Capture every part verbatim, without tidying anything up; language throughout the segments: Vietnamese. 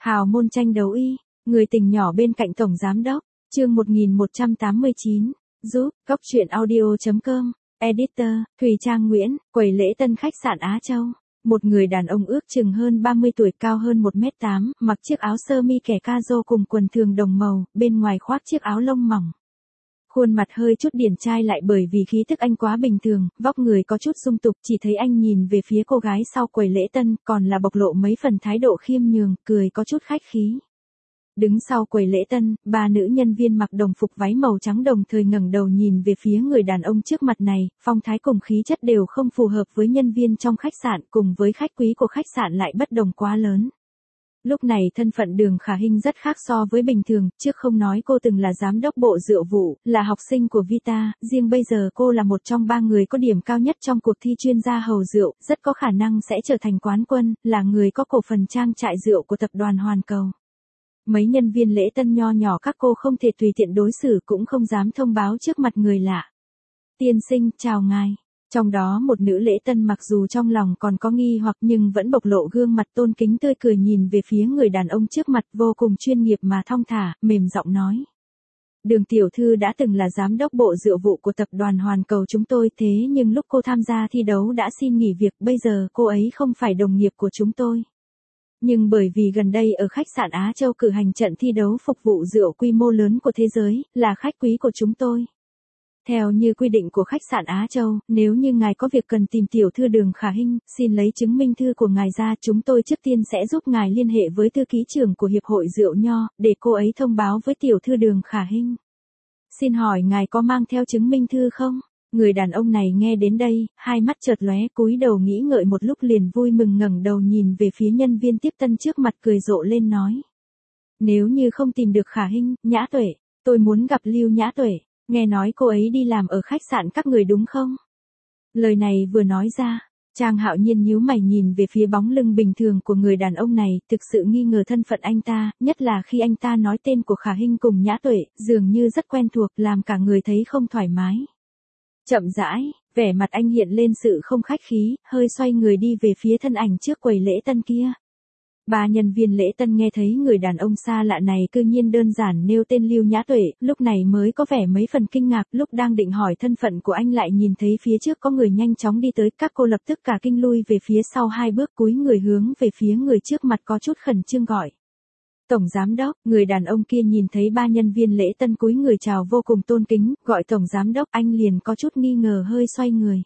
Hào môn tranh đấu y, người tình nhỏ bên cạnh tổng giám đốc, chương một nghìn một trăm tám mươi chín, giúp, góc truyện audio.com, editor, Thùy Trang Nguyễn, quầy lễ tân khách sạn Á Châu. Một người đàn ông ước chừng hơn ba mươi tuổi, cao hơn một mét tám, mặc chiếc áo sơ mi kẻ ca rô cùng quần thường đồng màu, bên ngoài khoác chiếc áo lông mỏng. Khuôn mặt hơi chút điển trai lại bởi vì khí thức anh quá bình thường, vóc người có chút dung tục, chỉ thấy anh nhìn về phía cô gái sau quầy lễ tân, còn là bộc lộ mấy phần thái độ khiêm nhường, cười có chút khách khí. Đứng sau quầy lễ tân, ba nữ nhân viên mặc đồng phục váy màu trắng đồng thời ngẩng đầu nhìn về phía người đàn ông trước mặt này, phong thái cùng khí chất đều không phù hợp với nhân viên trong khách sạn, cùng với khách quý của khách sạn lại bất đồng quá lớn. Lúc này thân phận Đường Khả Hinh rất khác so với bình thường, trước không nói cô từng là giám đốc bộ rượu vụ, là học sinh của Vita, riêng bây giờ cô là một trong ba người có điểm cao nhất trong cuộc thi chuyên gia hầu rượu, rất có khả năng sẽ trở thành quán quân, là người có cổ phần trang trại rượu của tập đoàn Hoàn Cầu. Mấy nhân viên lễ tân nho nhỏ các cô không thể tùy tiện đối xử, cũng không dám thông báo trước mặt người lạ. Tiên sinh, chào ngài. Trong đó một nữ lễ tân mặc dù trong lòng còn có nghi hoặc nhưng vẫn bộc lộ gương mặt tôn kính tươi cười nhìn về phía người đàn ông trước mặt, vô cùng chuyên nghiệp mà thong thả, mềm giọng nói. Đường tiểu thư đã từng là giám đốc bộ rượu vụ của tập đoàn Hoàn Cầu chúng tôi, thế nhưng lúc cô tham gia thi đấu đã xin nghỉ việc, bây giờ cô ấy không phải đồng nghiệp của chúng tôi. Nhưng bởi vì gần đây ở khách sạn Á Châu cử hành trận thi đấu phục vụ rượu quy mô lớn của thế giới, là khách quý của chúng tôi. Theo như quy định của khách sạn Á Châu, nếu như ngài có việc cần tìm tiểu thư Đường Khả Hinh, xin lấy chứng minh thư của ngài ra, chúng tôi trước tiên sẽ giúp ngài liên hệ với thư ký trưởng của Hiệp hội Rượu Nho, để cô ấy thông báo với tiểu thư Đường Khả Hinh. Xin hỏi ngài có mang theo chứng minh thư không? Người đàn ông này nghe đến đây, hai mắt chợt lóe, cúi đầu nghĩ ngợi một lúc liền vui mừng ngẩng đầu nhìn về phía nhân viên tiếp tân trước mặt, cười rộ lên nói. Nếu như không tìm được Khả Hinh, Nhã Tuệ, tôi muốn gặp Lưu Nhã Tuệ. Nghe nói cô ấy đi làm ở khách sạn các người đúng không? Lời này vừa nói ra, Trang Hạo Nhiên nhíu mày nhìn về phía bóng lưng bình thường của người đàn ông này, thực sự nghi ngờ thân phận anh ta, nhất là khi anh ta nói tên của Khả Hinh cùng Nhã Tuệ, dường như rất quen thuộc, làm cả người thấy không thoải mái. Chậm rãi, vẻ mặt anh hiện lên sự không khách khí, hơi xoay người đi về phía thân ảnh trước quầy lễ tân kia. Ba nhân viên lễ tân nghe thấy người đàn ông xa lạ này cư nhiên đơn giản nêu tên Lưu Nhã Tuệ, lúc này mới có vẻ mấy phần kinh ngạc, lúc đang định hỏi thân phận của anh lại nhìn thấy phía trước có người nhanh chóng đi tới, các cô lập tức cả kinh lui về phía sau hai bước, cúi người hướng về phía người trước mặt có chút khẩn trương gọi. Tổng giám đốc, người đàn ông kia nhìn thấy ba nhân viên lễ tân cúi người chào vô cùng tôn kính, gọi tổng giám đốc, anh liền có chút nghi ngờ hơi xoay người.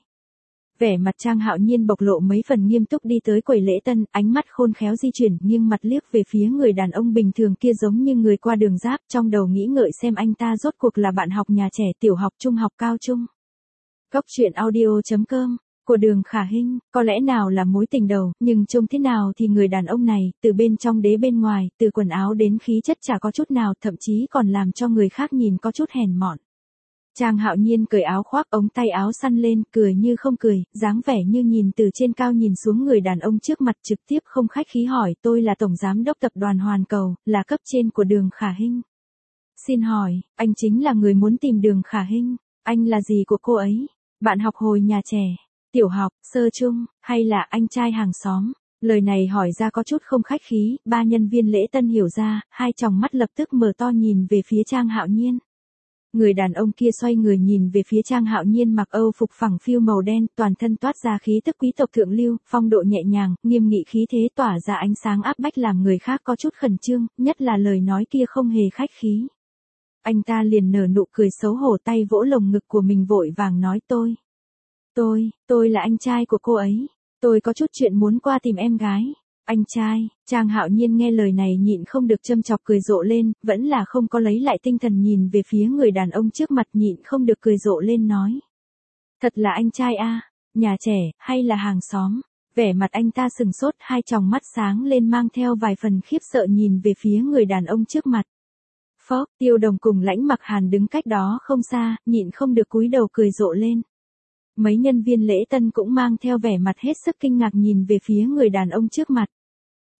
Vẻ mặt Trang Hạo Nhiên bộc lộ mấy phần nghiêm túc đi tới quầy lễ tân, ánh mắt khôn khéo di chuyển, nghiêng mặt liếc về phía người đàn ông bình thường kia giống như người qua đường giáp, trong đầu nghĩ ngợi xem anh ta rốt cuộc là bạn học nhà trẻ, tiểu học, trung học, cao trung. Góc truyện audio.com, của Đường Khả Hinh, có lẽ nào là mối tình đầu, nhưng trông thế nào thì người đàn ông này, từ bên trong đế bên ngoài, từ quần áo đến khí chất chả có chút nào, thậm chí còn làm cho người khác nhìn có chút hèn mọn. Trang Hạo Nhiên cởi áo khoác ống tay áo săn lên, cười như không cười, dáng vẻ như nhìn từ trên cao nhìn xuống người đàn ông trước mặt, trực tiếp không khách khí hỏi, tôi là tổng giám đốc tập đoàn Hoàn Cầu, là cấp trên của Đường Khả Hinh. Xin hỏi, anh chính là người muốn tìm Đường Khả Hinh, anh là gì của cô ấy? Bạn học hồi nhà trẻ, tiểu học, sơ trung, hay là anh trai hàng xóm? Lời này hỏi ra có chút không khách khí, ba nhân viên lễ tân hiểu ra, hai tròng mắt lập tức mở to nhìn về phía Trang Hạo Nhiên. Người đàn ông kia xoay người nhìn về phía Trang Hạo Nhiên mặc Âu phục phẳng phiu màu đen, toàn thân toát ra khí tức quý tộc thượng lưu, phong độ nhẹ nhàng, nghiêm nghị khí thế tỏa ra ánh sáng áp bách làm người khác có chút khẩn trương, nhất là lời nói kia không hề khách khí. Anh ta liền nở nụ cười xấu hổ, tay vỗ lồng ngực của mình vội vàng nói tôi. Tôi, tôi là anh trai của cô ấy. Tôi có chút chuyện muốn qua tìm em gái. Anh trai, Trang Hạo Nhiên nghe lời này nhịn không được châm chọc cười rộ lên, vẫn là không có lấy lại tinh thần nhìn về phía người đàn ông trước mặt, nhịn không được cười rộ lên nói. Thật là anh trai a, nhà trẻ, hay là hàng xóm? Vẻ mặt anh ta sừng sốt, hai tròng mắt sáng lên mang theo vài phần khiếp sợ nhìn về phía người đàn ông trước mặt. Phó, Tiêu Đồng cùng Lãnh Mặc Hàn đứng cách đó không xa, nhịn không được cúi đầu cười rộ lên. Mấy nhân viên lễ tân cũng mang theo vẻ mặt hết sức kinh ngạc nhìn về phía người đàn ông trước mặt.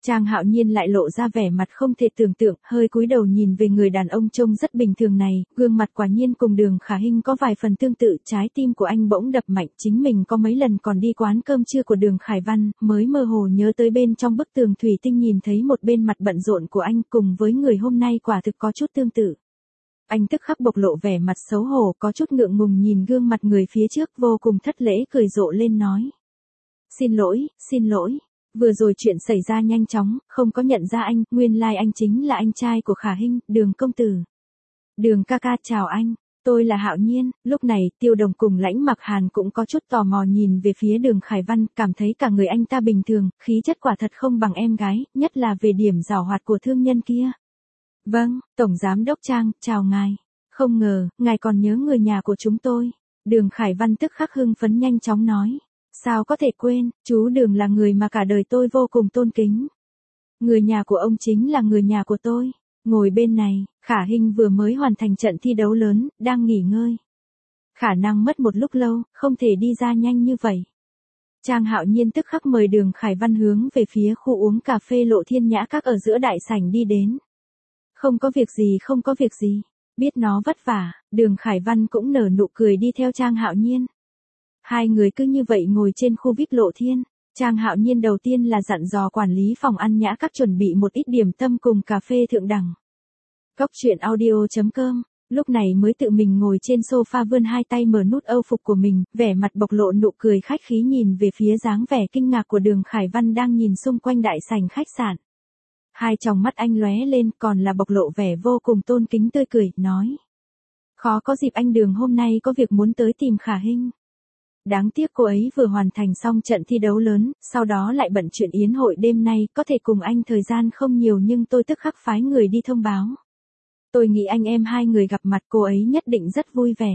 Trang Hạo Nhiên lại lộ ra vẻ mặt không thể tưởng tượng, hơi cúi đầu nhìn về người đàn ông trông rất bình thường này, gương mặt quả nhiên cùng Đường Khả Hinh có vài phần tương tự, trái tim của anh bỗng đập mạnh, chính mình có mấy lần còn đi quán cơm trưa của Đường Khải Văn, mới mơ hồ nhớ tới bên trong bức tường thủy tinh nhìn thấy một bên mặt bận rộn của anh cùng với người hôm nay quả thực có chút tương tự. Anh tức khắc bộc lộ vẻ mặt xấu hổ, có chút ngượng ngùng nhìn gương mặt người phía trước, vô cùng thất lễ cười rộ lên nói. Xin lỗi, xin lỗi. Vừa rồi chuyện xảy ra nhanh chóng, không có nhận ra anh, nguyên lai like anh chính là anh trai của Khả Hinh, Đường công tử. Đường ca ca chào anh, tôi là Hạo Nhiên. Lúc này Tiêu Đồng cùng Lãnh Mặc Hàn cũng có chút tò mò nhìn về phía Đường Khải Văn, cảm thấy cả người anh ta bình thường, khí chất quả thật không bằng em gái, nhất là về điểm giảo hoạt của thương nhân kia. Vâng, Tổng Giám Đốc Trang, chào ngài. Không ngờ, ngài còn nhớ người nhà của chúng tôi. Đường Khải Văn tức khắc hưng phấn nhanh chóng nói. Sao có thể quên, chú Đường là người mà cả đời tôi vô cùng tôn kính. Người nhà của ông chính là người nhà của tôi. Ngồi bên này, Khả Hinh vừa mới hoàn thành trận thi đấu lớn, đang nghỉ ngơi. Khả năng mất một lúc lâu, không thể đi ra nhanh như vậy. Trang Hạo Nhiên tức khắc mời Đường Khải Văn hướng về phía khu uống cà phê Lộ Thiên Nhã Các ở giữa đại sảnh đi đến. Không có việc gì, không có việc gì. Biết nó vất vả, Đường Khải Văn cũng nở nụ cười đi theo Trang Hạo Nhiên. Hai người cứ như vậy ngồi trên khu vê i pê Lộ Thiên. Trang Hạo Nhiên đầu tiên là dặn dò quản lý phòng ăn Nhã Các chuẩn bị một ít điểm tâm cùng cà phê thượng đẳng. Cóc truyện audio chấm com, lúc này mới tự mình ngồi trên sofa vươn hai tay mở nút âu phục của mình, vẻ mặt bộc lộ nụ cười khách khí nhìn về phía dáng vẻ kinh ngạc của Đường Khải Văn đang nhìn xung quanh đại sảnh khách sạn. Hai tròng mắt anh lóe lên, còn là bộc lộ vẻ vô cùng tôn kính tươi cười, nói. Khó có dịp anh Đường hôm nay có việc muốn tới tìm Khả Hinh. Đáng tiếc cô ấy vừa hoàn thành xong trận thi đấu lớn, sau đó lại bận chuyện yến hội đêm nay, có thể cùng anh thời gian không nhiều nhưng tôi tức khắc phái người đi thông báo. Tôi nghĩ anh em hai người gặp mặt cô ấy nhất định rất vui vẻ.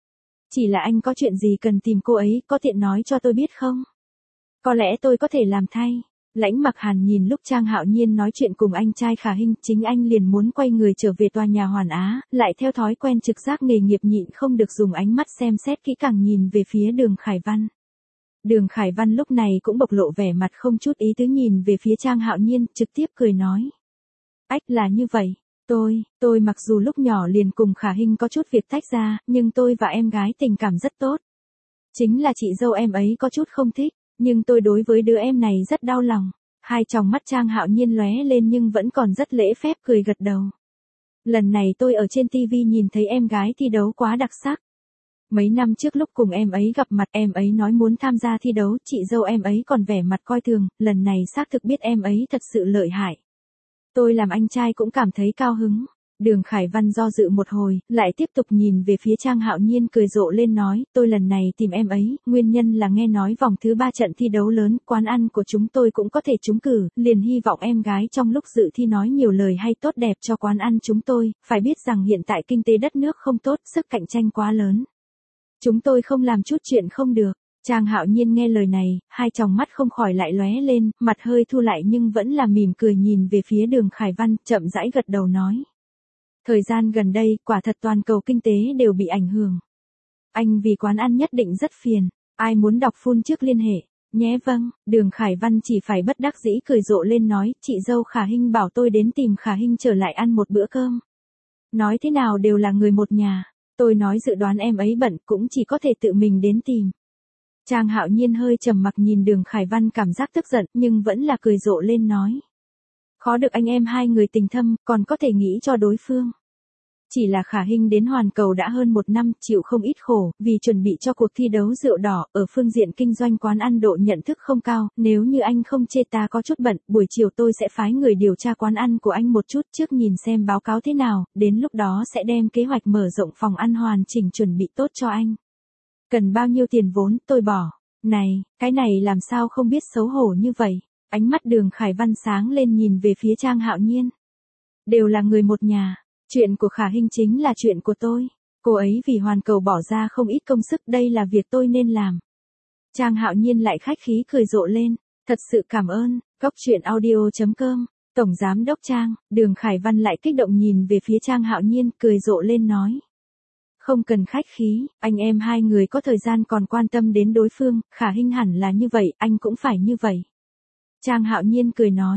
Chỉ là anh có chuyện gì cần tìm cô ấy, có tiện nói cho tôi biết không? Có lẽ tôi có thể làm thay. Lãnh Mặc Hàn nhìn lúc Trang Hạo Nhiên nói chuyện cùng anh trai Khả Hinh, chính anh liền muốn quay người trở về tòa nhà Hoàn Á, lại theo thói quen trực giác nghề nghiệp nhịn không được dùng ánh mắt xem xét kỹ càng nhìn về phía Đường Khải Văn. Đường Khải Văn lúc này cũng bộc lộ vẻ mặt không chút ý tứ nhìn về phía Trang Hạo Nhiên, trực tiếp cười nói. Ách là như vậy, tôi, tôi mặc dù lúc nhỏ liền cùng Khả Hinh có chút việc tách ra, nhưng tôi và em gái tình cảm rất tốt. Chính là chị dâu em ấy có chút không thích. Nhưng tôi đối với đứa em này rất đau lòng. Hai tròng mắt Trang Hạo Nhiên lóe lên nhưng vẫn còn rất lễ phép cười gật đầu. Lần này tôi ở trên ti vi nhìn thấy em gái thi đấu quá đặc sắc. Mấy năm trước lúc cùng em ấy gặp mặt em ấy nói muốn tham gia thi đấu, chị dâu em ấy còn vẻ mặt coi thường, lần này xác thực biết em ấy thật sự lợi hại. Tôi làm anh trai cũng cảm thấy cao hứng. Đường Khải Văn do dự một hồi, lại tiếp tục nhìn về phía Trang Hạo Nhiên cười rộ lên nói, tôi lần này tìm em ấy, nguyên nhân là nghe nói vòng thứ ba trận thi đấu lớn, quán ăn của chúng tôi cũng có thể trúng cử, liền hy vọng em gái trong lúc dự thi nói nhiều lời hay tốt đẹp cho quán ăn chúng tôi, phải biết rằng hiện tại kinh tế đất nước không tốt, sức cạnh tranh quá lớn. Chúng tôi không làm chút chuyện không được. Trang Hạo Nhiên nghe lời này, hai tròng mắt không khỏi lại lóe lên, mặt hơi thu lại nhưng vẫn là mỉm cười nhìn về phía Đường Khải Văn, chậm rãi gật đầu nói. Thời gian gần đây, quả thật toàn cầu kinh tế đều bị ảnh hưởng. Anh vì quán ăn nhất định rất phiền, ai muốn đọc full trước liên hệ, nhé vâng, Đường Khải Văn chỉ phải bất đắc dĩ cười rộ lên nói, chị dâu Khả Hinh bảo tôi đến tìm Khả Hinh trở lại ăn một bữa cơm. Nói thế nào đều là người một nhà, tôi nói dự đoán em ấy bận cũng chỉ có thể tự mình đến tìm. Trang Hạo Nhiên hơi trầm mặc nhìn Đường Khải Văn cảm giác tức giận nhưng vẫn là cười rộ lên nói. Khó được anh em hai người tình thâm, còn có thể nghĩ cho đối phương. Chỉ là Khả Hinh đến hoàn cầu đã hơn một năm, chịu không ít khổ, vì chuẩn bị cho cuộc thi đấu rượu đỏ, ở phương diện kinh doanh quán ăn độ nhận thức không cao, nếu như anh không chê ta có chút bận, buổi chiều tôi sẽ phái người điều tra quán ăn của anh một chút trước nhìn xem báo cáo thế nào, đến lúc đó sẽ đem kế hoạch mở rộng phòng ăn hoàn chỉnh chuẩn bị tốt cho anh. Cần bao nhiêu tiền vốn, tôi bỏ. Này, cái này làm sao không biết xấu hổ như vậy. Ánh mắt Đường Khải Văn sáng lên nhìn về phía Trang Hạo Nhiên. Đều là người một nhà, chuyện của Khả Hinh chính là chuyện của tôi. Cô ấy vì hoàn cầu bỏ ra không ít công sức, đây là việc tôi nên làm. Trang Hạo Nhiên lại khách khí cười rộ lên, thật sự cảm ơn. Cóc truyện audio chấm com, Tổng Giám Đốc Trang. Đường Khải Văn lại kích động nhìn về phía Trang Hạo Nhiên cười rộ lên nói. Không cần khách khí, anh em hai người có thời gian còn quan tâm đến đối phương, Khả Hinh hẳn là như vậy, anh cũng phải như vậy. Trang Hạo Nhiên cười nói,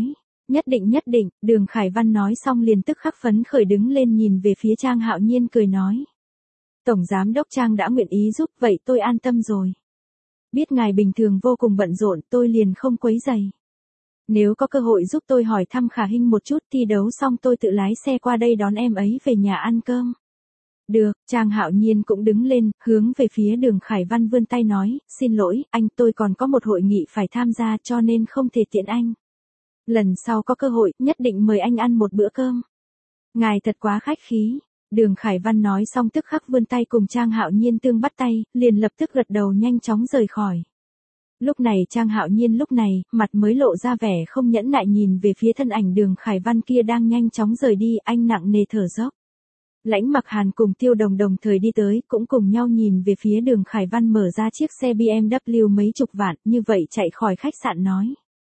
Nhất định nhất định, Đường Khải Văn nói xong liền tức khắc phấn khởi đứng lên nhìn về phía Trang Hạo Nhiên cười nói. Tổng Giám Đốc Trang đã nguyện ý giúp vậy tôi an tâm rồi. Biết ngài bình thường vô cùng bận rộn tôi liền không quấy rầy. Nếu có cơ hội giúp tôi hỏi thăm Khả Hinh một chút thi đấu xong tôi tự lái xe qua đây đón em ấy về nhà ăn cơm. Được, Trang Hạo Nhiên cũng đứng lên, hướng về phía Đường Khải Văn vươn tay nói, xin lỗi, anh tôi còn có một hội nghị phải tham gia cho nên không thể tiện anh. Lần sau có cơ hội, nhất định mời anh ăn một bữa cơm. Ngài thật quá khách khí. Đường Khải Văn nói xong tức khắc vươn tay cùng Trang Hạo Nhiên tương bắt tay, liền lập tức gật đầu nhanh chóng rời khỏi. Lúc này Trang Hạo Nhiên lúc này, mặt mới lộ ra vẻ không nhẫn nại nhìn về phía thân ảnh Đường Khải Văn kia đang nhanh chóng rời đi, anh nặng nề thở dốc. Lãnh Mặc Hàn cùng Tiêu Đồng đồng thời đi tới, cũng cùng nhau nhìn về phía Đường Khải Văn mở ra chiếc xe bê em vê mấy chục vạn, như vậy chạy khỏi khách sạn nói.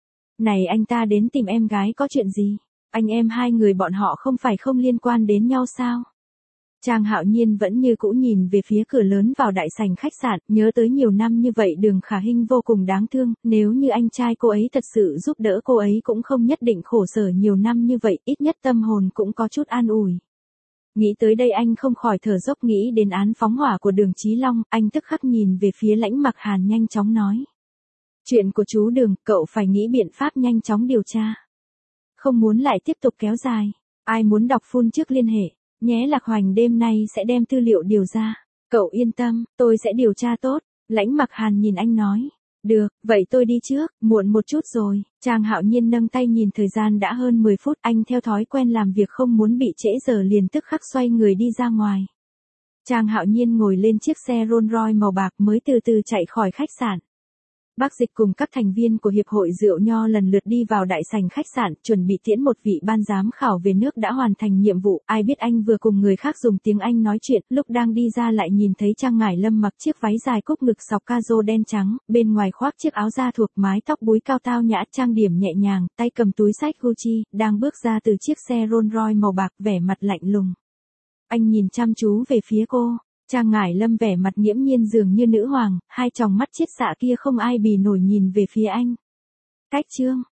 Này anh ta đến tìm em gái có chuyện gì? Anh em hai người bọn họ không phải không liên quan đến nhau sao? Trang Hạo Nhiên vẫn như cũ nhìn về phía cửa lớn vào đại sảnh khách sạn, nhớ tới nhiều năm như vậy Đường Khả Hinh vô cùng đáng thương, nếu như anh trai cô ấy thật sự giúp đỡ cô ấy cũng không nhất định khổ sở nhiều năm như vậy, ít nhất tâm hồn cũng có chút an ủi. Nghĩ tới đây anh không khỏi thở dốc nghĩ đến án phóng hỏa của Đường Chí Long, anh tức khắc nhìn về phía Lãnh Mặc Hàn nhanh chóng nói. Chuyện của chú Đường, cậu phải nghĩ biện pháp nhanh chóng điều tra. Không muốn lại tiếp tục kéo dài. Ai muốn đọc full trước liên hệ. Nhé Lạc Hoành đêm nay sẽ đem tư liệu điều ra. Cậu yên tâm, tôi sẽ điều tra tốt. Lãnh Mặc Hàn nhìn anh nói. Được, vậy tôi đi trước, muộn một chút rồi. Trang Hạo Nhiên nâng tay nhìn thời gian đã hơn mười phút, anh theo thói quen làm việc không muốn bị trễ giờ liền tức khắc xoay người đi ra ngoài. Trang Hạo Nhiên ngồi lên chiếc xe Rolls Royce màu bạc mới từ từ chạy khỏi khách sạn. Bác Dịch cùng các thành viên của Hiệp hội Rượu Nho lần lượt đi vào đại sảnh khách sạn, chuẩn bị tiễn một vị ban giám khảo về nước đã hoàn thành nhiệm vụ, ai biết anh vừa cùng người khác dùng tiếng Anh nói chuyện, lúc đang đi ra lại nhìn thấy Trang Ngải Lâm mặc chiếc váy dài cúc ngực sọc ca-rô đen trắng, bên ngoài khoác chiếc áo da thuộc mái tóc búi cao tao nhã trang điểm nhẹ nhàng, tay cầm túi xách Gucci, đang bước ra từ chiếc xe Rolls Royce màu bạc vẻ mặt lạnh lùng. Anh nhìn chăm chú về phía cô. Trang Ngải Lâm vẻ mặt nghiễm nhiên dường như nữ hoàng, hai tròng mắt chiết xạ kia không ai bì nổi nhìn về phía anh. Cách chương